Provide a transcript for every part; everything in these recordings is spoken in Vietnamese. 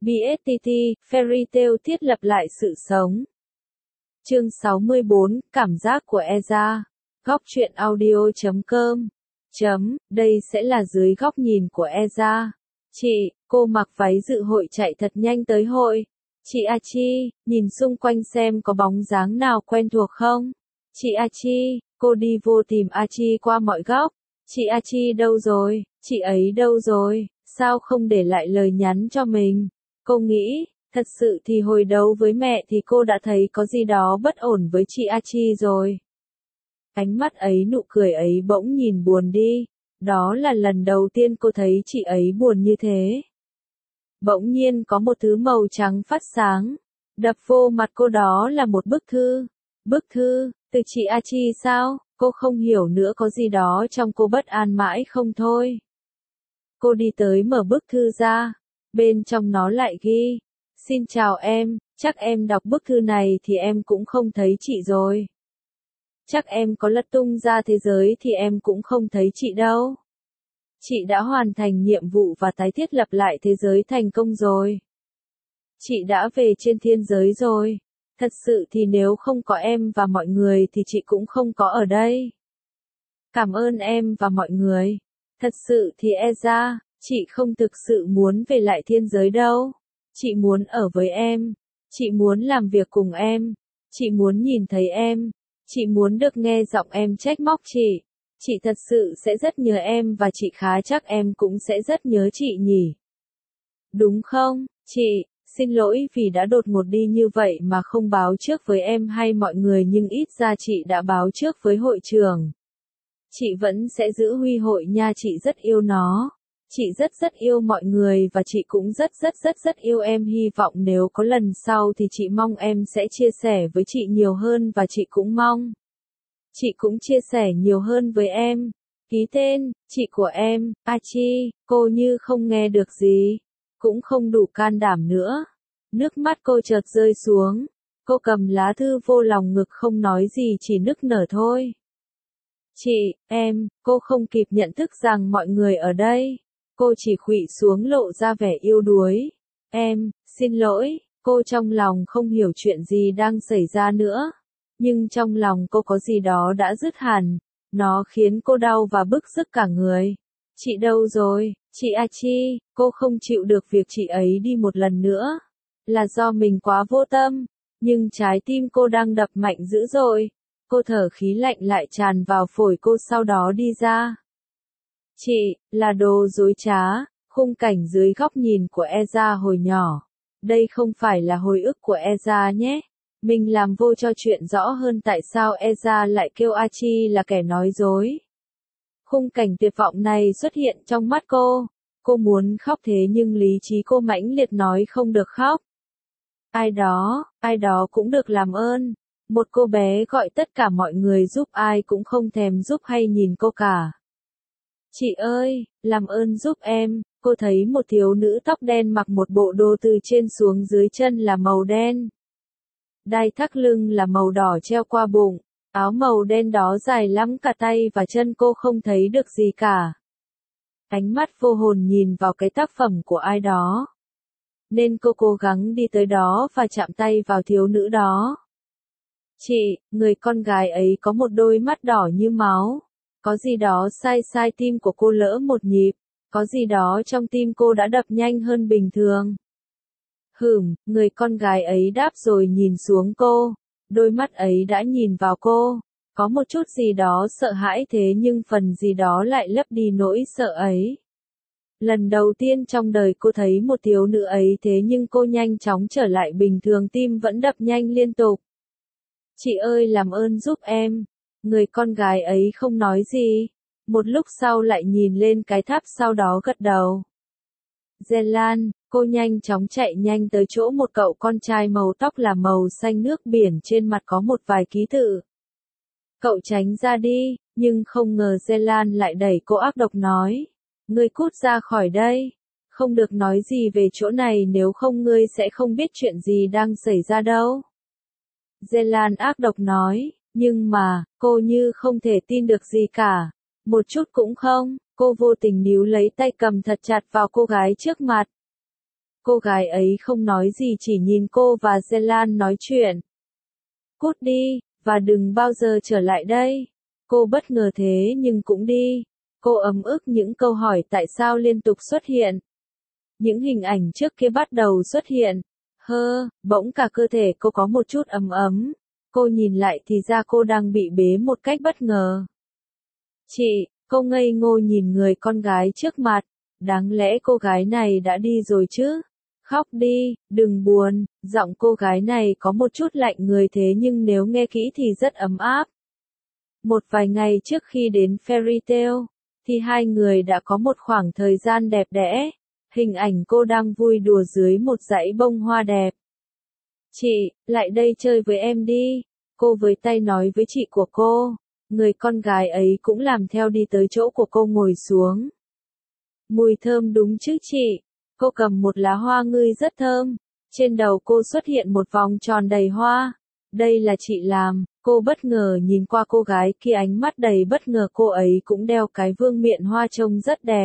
BSTT, Fairy Tail thiết lập lại sự sống. Chương 64, Cảm giác của Eza. Góc truyện audio.com. Đây sẽ là dưới góc nhìn của Eza. Chị, cô mặc váy dự hội chạy thật nhanh tới hội. Chị Achi, nhìn xung quanh xem có bóng dáng nào quen thuộc không? Chị Achi, cô đi vô tìm Achi qua mọi góc. Chị Achi đâu rồi? Chị ấy đâu rồi? Sao không để lại lời nhắn cho mình? Cô nghĩ, thật sự thì hồi đấu với mẹ thì cô đã thấy có gì đó bất ổn với chị Achi rồi. Ánh mắt ấy, nụ cười ấy bỗng nhìn buồn đi. Đó là lần đầu tiên cô thấy chị ấy buồn như thế. Bỗng nhiên có một thứ màu trắng phát sáng. Đập vô mặt cô, đó là một bức thư. Bức thư, từ chị Achi sao? Cô không hiểu nữa, có gì đó trong cô bất an mãi không thôi. Cô đi tới mở bức thư ra. Bên trong nó lại ghi. Xin chào em, chắc em đọc bức thư này thì em cũng không thấy chị rồi. Chắc em có lật tung ra thế giới thì em cũng không thấy chị đâu. Chị đã hoàn thành nhiệm vụ và tái thiết lập lại thế giới thành công rồi. Chị đã về trên thiên giới rồi. Thật sự thì nếu không có em và mọi người thì chị cũng không có ở đây. Cảm ơn em và mọi người. Thật sự thì Eza, chị không thực sự muốn về lại thiên giới đâu. Chị muốn ở với em. Chị muốn làm việc cùng em. Chị muốn nhìn thấy em. Chị muốn được nghe giọng em trách móc chị. Chị thật sự sẽ rất nhớ em và chị khá chắc em cũng sẽ rất nhớ chị nhỉ. Đúng không, chị? Xin lỗi vì đã đột ngột đi như vậy mà không báo trước với em hay mọi người, nhưng ít ra chị đã báo trước với hội trưởng. Chị vẫn sẽ giữ huy hội nha, chị rất yêu nó. Chị rất yêu mọi người và chị cũng rất yêu em. Hy vọng nếu có lần sau thì chị mong em sẽ chia sẻ với chị nhiều hơn và chị cũng mong chị cũng chia sẻ nhiều hơn với em. Ký tên, chị của em, Achi. Cô như không nghe được gì, cũng không đủ can đảm nữa. Nước mắt cô chợt rơi xuống. Cô cầm lá thư vô lòng ngực không nói gì, chỉ nức nở thôi. Chị, em, cô không kịp nhận thức rằng mọi người ở đây. Cô chỉ khuỵu xuống lộ ra vẻ yếu đuối. Em, xin lỗi, cô trong lòng không hiểu chuyện gì đang xảy ra nữa. Nhưng trong lòng cô có gì đó đã dứt hẳn. Nó khiến cô đau và bứt rứt cả người. Chị đâu rồi, chị Achi? Cô không chịu được việc chị ấy đi một lần nữa. Là do mình quá vô tâm. Nhưng trái tim cô đang đập mạnh dữ dội. Cô thở khí lạnh lại tràn vào phổi cô, sau đó đi ra. Chị, là đồ dối trá. Khung cảnh dưới góc nhìn của Eza hồi nhỏ. Đây không phải là hồi ức của Eza nhé. Mình làm vô cho chuyện rõ hơn tại sao Eza lại kêu Achi là kẻ nói dối. Khung cảnh tuyệt vọng này xuất hiện trong mắt cô. Cô muốn khóc thế nhưng lý trí cô mãnh liệt nói không được khóc. Ai đó cũng được làm ơn. Một cô bé gọi tất cả mọi người giúp, ai cũng không thèm giúp hay nhìn cô cả. Chị ơi, làm ơn giúp em. Cô thấy một thiếu nữ tóc đen mặc một bộ đồ từ trên xuống dưới chân là màu đen. Đai thắt lưng là màu đỏ treo qua bụng. Áo màu đen đó dài lắm, cả tay và chân cô không thấy được gì cả. Ánh mắt vô hồn nhìn vào cái tác phẩm của ai đó. Nên cô cố gắng đi tới đó và chạm tay vào thiếu nữ đó. Chị, người con gái ấy có một đôi mắt đỏ như máu. Có gì đó sai, tim của cô lỡ một nhịp. Có gì đó trong tim cô đã đập nhanh hơn bình thường. Người con gái ấy đáp rồi nhìn xuống cô. Đôi mắt ấy đã nhìn vào cô. Có một chút gì đó sợ hãi, thế nhưng phần gì đó lại lấp đi nỗi sợ ấy. Lần đầu tiên trong đời cô thấy một thiếu nữ ấy, thế nhưng cô nhanh chóng trở lại bình thường, tim vẫn đập nhanh liên tục. Chị ơi, làm ơn giúp em. Người con gái ấy không nói gì. Một lúc sau lại nhìn lên cái tháp, sau đó gật đầu. Zelan, cô nhanh chóng chạy nhanh tới chỗ một cậu con trai màu tóc là màu xanh nước biển, trên mặt có một vài ký tự. Cậu tránh ra đi, nhưng không ngờ Zelan lại đẩy cô, ác độc nói. Ngươi cút ra khỏi đây. Không được nói gì về chỗ này, nếu không ngươi sẽ không biết chuyện gì đang xảy ra đâu. Zelan ác độc nói, nhưng mà, cô như không thể tin được gì cả. Một chút cũng không. Cô vô tình níu lấy tay cầm thật chặt vào cô gái trước mặt. Cô gái ấy không nói gì chỉ nhìn cô và Zelan nói chuyện. Cút đi, và đừng bao giờ trở lại đây. Cô bất ngờ thế nhưng cũng đi. Cô ấm ức những câu hỏi tại sao liên tục xuất hiện. Những hình ảnh trước kia bắt đầu xuất hiện. Bỗng cả cơ thể cô có một chút ấm ấm. Cô nhìn lại thì ra cô đang bị bế một cách bất ngờ. Chị, cô ngây ngô nhìn người con gái trước mặt. Đáng lẽ cô gái này đã đi rồi chứ? Khóc đi, đừng buồn, giọng cô gái này có một chút lạnh người thế nhưng nếu nghe kỹ thì rất ấm áp. Một vài ngày trước khi đến Fairy Tail, thì hai người đã có một khoảng thời gian đẹp đẽ. Hình ảnh cô đang vui đùa dưới một dãy bông hoa đẹp. Chị, lại đây chơi với em đi. Cô với tay nói với chị của cô. Người con gái ấy cũng làm theo đi tới chỗ của cô ngồi xuống. Mùi thơm đúng chứ chị. Cô cầm một lá hoa ngươi rất thơm. Trên đầu cô xuất hiện một vòng tròn đầy hoa. Đây là chị làm. Cô bất ngờ nhìn qua cô gái kia ánh mắt đầy bất ngờ cô ấy cũng đeo cái vương miện hoa trông rất đẹp.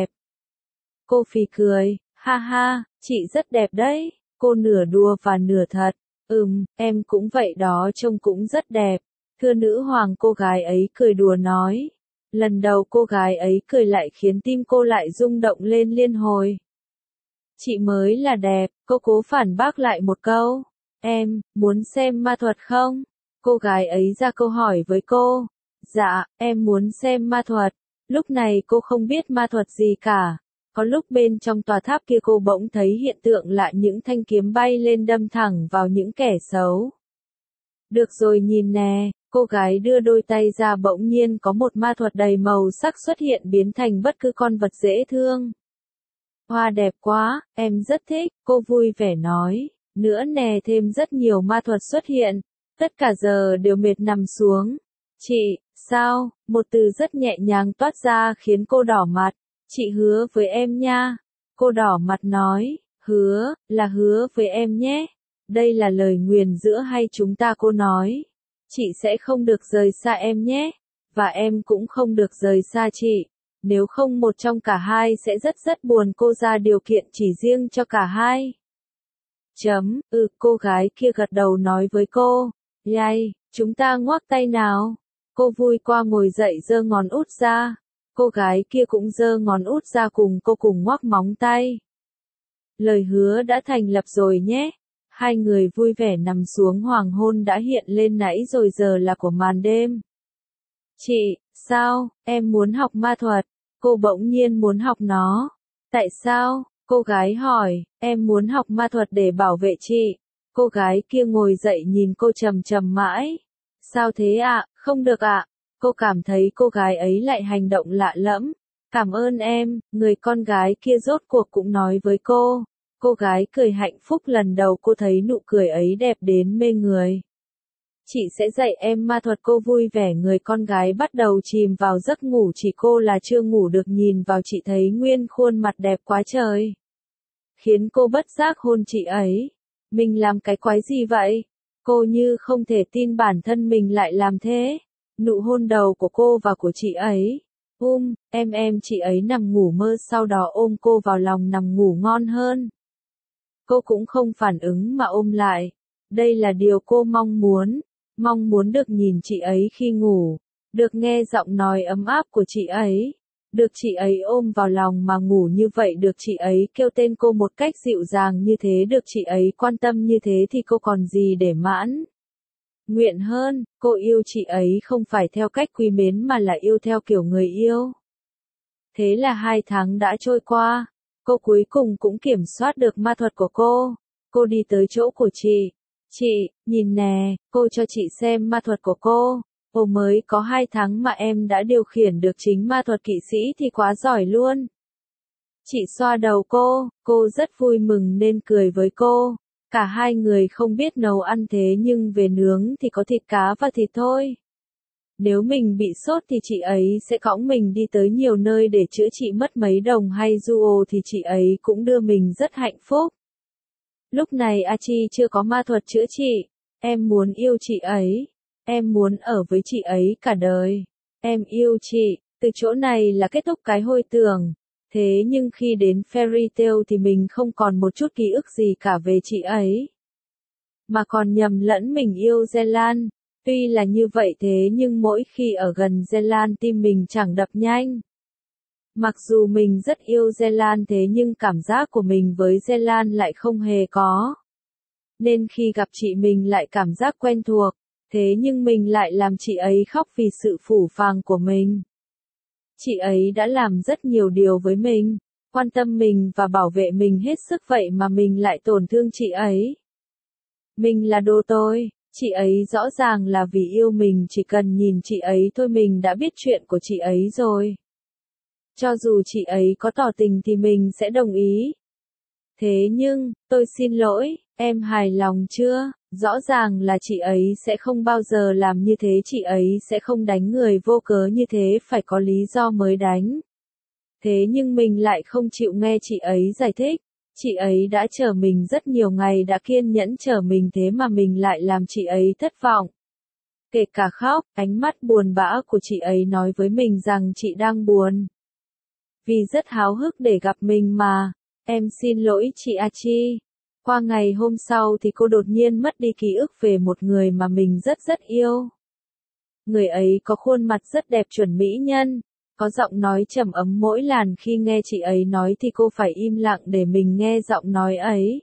Cô phì cười, ha ha, chị rất đẹp đấy. Cô nửa đùa và nửa thật. Em cũng vậy đó trông cũng rất đẹp. Thưa nữ hoàng cô gái ấy cười đùa nói. Lần đầu cô gái ấy cười lại khiến tim cô lại rung động lên liên hồi. Chị mới là đẹp, cô cố phản bác lại một câu. Em, muốn xem ma thuật không? Cô gái ấy ra câu hỏi với cô. Dạ, em muốn xem ma thuật. Lúc này cô không biết ma thuật gì cả. Có lúc bên trong tòa tháp kia cô bỗng thấy hiện tượng lại những thanh kiếm bay lên đâm thẳng vào những kẻ xấu. Được rồi nhìn nè, cô gái đưa đôi tay ra bỗng nhiên có một ma thuật đầy màu sắc xuất hiện biến thành bất cứ con vật dễ thương. Hoa đẹp quá, em rất thích, cô vui vẻ nói. Nữa nè thêm rất nhiều ma thuật xuất hiện. Tất cả giờ đều mệt nằm xuống. Chị, sao? Một từ rất nhẹ nhàng toát ra khiến cô đỏ mặt. Chị hứa với em nha. Cô đỏ mặt nói, hứa, là hứa với em nhé. Đây là lời nguyền giữa hai chúng ta cô nói. Chị sẽ không được rời xa em nhé. Và em cũng không được rời xa chị. Nếu không một trong cả hai sẽ rất buồn cô ra điều kiện chỉ riêng cho cả hai. Cô gái kia gật đầu nói với cô. Yay, chúng ta ngoắc tay nào. Cô vui qua ngồi dậy giơ ngón út ra. Cô gái kia cũng giơ ngón út ra cùng cô cùng ngoắc móng tay. Lời hứa đã thành lập rồi nhé. Hai người vui vẻ nằm xuống hoàng hôn đã hiện lên nãy rồi giờ là của màn đêm. Chị, sao, em muốn học ma thuật? Cô bỗng nhiên muốn học nó. Tại sao? Cô gái hỏi, em muốn học ma thuật để bảo vệ chị. Cô gái kia ngồi dậy nhìn cô trầm trầm mãi. Sao thế ạ, không được ạ. Cô cảm thấy cô gái ấy lại hành động lạ lẫm. Cảm ơn em, người con gái kia rốt cuộc cũng nói với cô. Cô gái cười hạnh phúc lần đầu cô thấy nụ cười ấy đẹp đến mê người. Chị sẽ dạy em ma thuật cô vui vẻ người con gái bắt đầu chìm vào giấc ngủ chỉ cô là chưa ngủ được nhìn vào chị thấy nguyên khuôn mặt đẹp quá trời. Khiến cô bất giác hôn chị ấy. Mình làm cái quái gì vậy? Cô như không thể tin bản thân mình lại làm thế. Nụ hôn đầu của cô và của chị ấy. Em chị ấy nằm ngủ mơ sau đó ôm cô vào lòng nằm ngủ ngon hơn. Cô cũng không phản ứng mà ôm lại. Đây là điều cô mong muốn được nhìn chị ấy khi ngủ, được nghe giọng nói ấm áp của chị ấy, được chị ấy ôm vào lòng mà ngủ như vậy, được chị ấy kêu tên cô một cách dịu dàng như thế, được chị ấy quan tâm như thế thì cô còn gì để mãn nguyện hơn. Cô yêu chị ấy không phải theo cách quý mến mà là yêu theo kiểu người yêu. Thế là 2 tháng đã trôi qua, cô cuối cùng cũng kiểm soát được ma thuật của cô. Cô đi tới chỗ của chị. Chị, nhìn nè, cô cho chị xem ma thuật của cô. Ồ mới có 2 tháng mà em đã điều khiển được chính ma thuật kỵ sĩ thì quá giỏi luôn. Chị xoa đầu cô rất vui mừng nên cười với cô. Cả hai người không biết nấu ăn thế nhưng về nướng thì có thịt cá và thịt thôi. Nếu mình bị sốt thì chị ấy sẽ cõng mình đi tới nhiều nơi để chữa trị mất mấy đồng hay duo thì chị ấy cũng đưa mình rất hạnh phúc. Lúc này Achi chưa có ma thuật chữa trị. Em muốn yêu chị ấy. Em muốn ở với chị ấy cả đời. Em yêu chị. Từ chỗ này là kết thúc cái hồi tưởng. Thế nhưng khi đến Fairy Tail thì mình không còn một chút ký ức gì cả về chị ấy. Mà còn nhầm lẫn mình yêu Zelan. Tuy là như vậy thế nhưng mỗi khi ở gần Zelan tim mình chẳng đập nhanh. Mặc dù mình rất yêu Zelan thế nhưng cảm giác của mình với Zelan lại không hề có. Nên khi gặp chị mình lại cảm giác quen thuộc, thế nhưng mình lại làm chị ấy khóc vì sự phũ phàng của mình. Chị ấy đã làm rất nhiều điều với mình, quan tâm mình và bảo vệ mình hết sức vậy mà mình lại tổn thương chị ấy. Mình là đồ tôi, chị ấy rõ ràng là vì yêu mình chỉ cần nhìn chị ấy thôi mình đã biết chuyện của chị ấy rồi. Cho dù chị ấy có tỏ tình thì mình sẽ đồng ý. Thế nhưng, tôi xin lỗi, em hài lòng chưa? Rõ ràng là chị ấy sẽ không bao giờ làm như thế, chị ấy sẽ không đánh người vô cớ như thế, phải có lý do mới đánh. Thế nhưng mình lại không chịu nghe chị ấy giải thích. Chị ấy đã chờ mình rất nhiều ngày, đã kiên nhẫn chờ mình thế mà mình lại làm chị ấy thất vọng. Kể cả khóc, ánh mắt buồn bã của chị ấy nói với mình rằng chị đang buồn. Vì rất háo hức để gặp mình mà. Em xin lỗi chị Achi. Qua ngày hôm sau thì cô đột nhiên mất đi ký ức về một người mà mình rất rất yêu. Người ấy có khuôn mặt rất đẹp chuẩn mỹ nhân, có giọng nói trầm ấm mỗi lần khi nghe chị ấy nói thì cô phải im lặng để mình nghe giọng nói ấy.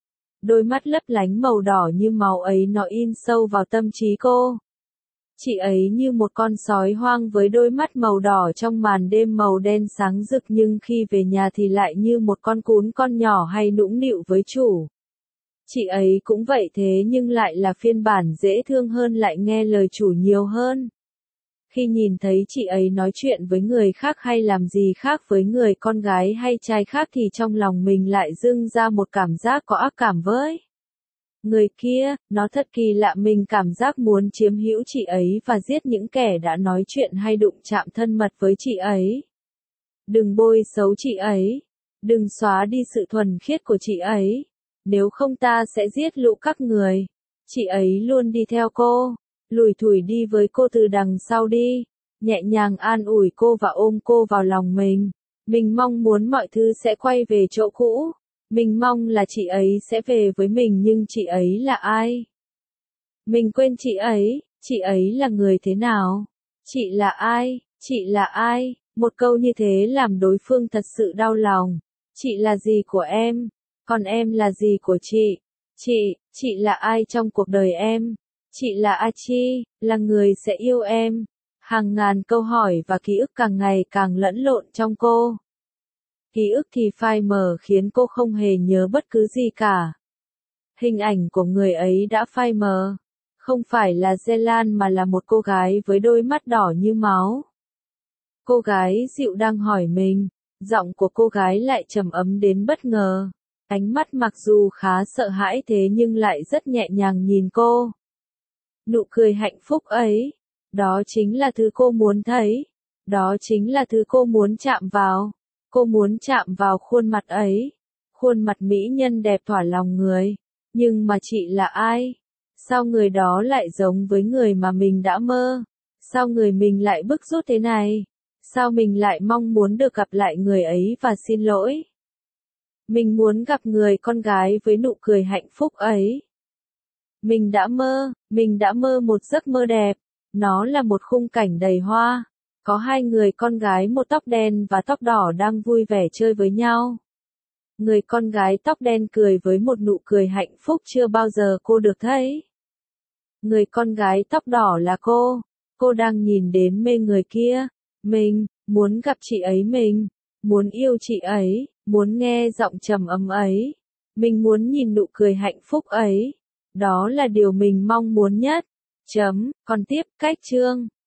Đôi mắt lấp lánh màu đỏ như máu ấy nó in sâu vào tâm trí cô. Chị ấy như một con sói hoang với đôi mắt màu đỏ trong màn đêm màu đen sáng rực, nhưng khi về nhà thì lại như một con cún con nhỏ hay nũng nịu với chủ. Chị ấy cũng vậy thế nhưng lại là phiên bản dễ thương hơn, lại nghe lời chủ nhiều hơn. Khi nhìn thấy chị ấy nói chuyện với người khác hay làm gì khác với người con gái hay trai khác thì trong lòng mình lại dưng ra một cảm giác có ác cảm với người kia. Nó thật kỳ lạ, mình cảm giác muốn chiếm hữu chị ấy và giết những kẻ đã nói chuyện hay đụng chạm thân mật với chị ấy. Đừng bôi xấu chị ấy. Đừng xóa đi sự thuần khiết của chị ấy. Nếu không ta sẽ giết lũ các người. Chị ấy luôn đi theo cô. Lủi thủi đi với cô từ đằng sau đi. Nhẹ nhàng an ủi cô và ôm cô vào lòng mình. Mình mong muốn mọi thứ sẽ quay về chỗ cũ. Mình mong là chị ấy sẽ về với mình, nhưng chị ấy là ai? Mình quên chị ấy là người thế nào? Chị là ai? Chị là ai? Một câu như thế làm đối phương thật sự đau lòng. Chị là gì của em? Còn em là gì của chị? Chị là ai trong cuộc đời em? Chị là Achi, là người sẽ yêu em. Hàng ngàn câu hỏi và ký ức càng ngày càng lẫn lộn trong cô. Ký ức thì phai mờ khiến cô không hề nhớ bất cứ gì cả. Hình ảnh của người ấy đã phai mờ. Không phải là Zelan mà là một cô gái với đôi mắt đỏ như máu. Cô gái dịu đang hỏi mình. Giọng của cô gái lại trầm ấm đến bất ngờ. Ánh mắt mặc dù khá sợ hãi thế nhưng lại rất nhẹ nhàng nhìn cô. Nụ cười hạnh phúc ấy. Đó chính là thứ cô muốn thấy. Đó chính là thứ cô muốn chạm vào. Cô muốn chạm vào khuôn mặt ấy. Khuôn mặt mỹ nhân đẹp thỏa lòng người. Nhưng mà chị là ai? Sao người đó lại giống với người mà mình đã mơ? Sao người mình lại bức rứt thế này? Sao mình lại mong muốn được gặp lại người ấy và xin lỗi? Mình muốn gặp người con gái với nụ cười hạnh phúc ấy. Mình đã mơ một giấc mơ đẹp. Nó là một khung cảnh đầy hoa. Có hai người con gái, một tóc đen và tóc đỏ đang vui vẻ chơi với nhau. Người con gái tóc đen cười với một nụ cười hạnh phúc chưa bao giờ cô được thấy. Người con gái tóc đỏ là cô. Cô đang nhìn đến mê người kia. Mình muốn gặp chị ấy, mình muốn yêu chị ấy, muốn nghe giọng trầm ấm ấy. Mình muốn nhìn nụ cười hạnh phúc ấy. Đó là điều mình mong muốn nhất. Còn tiếp, cách chương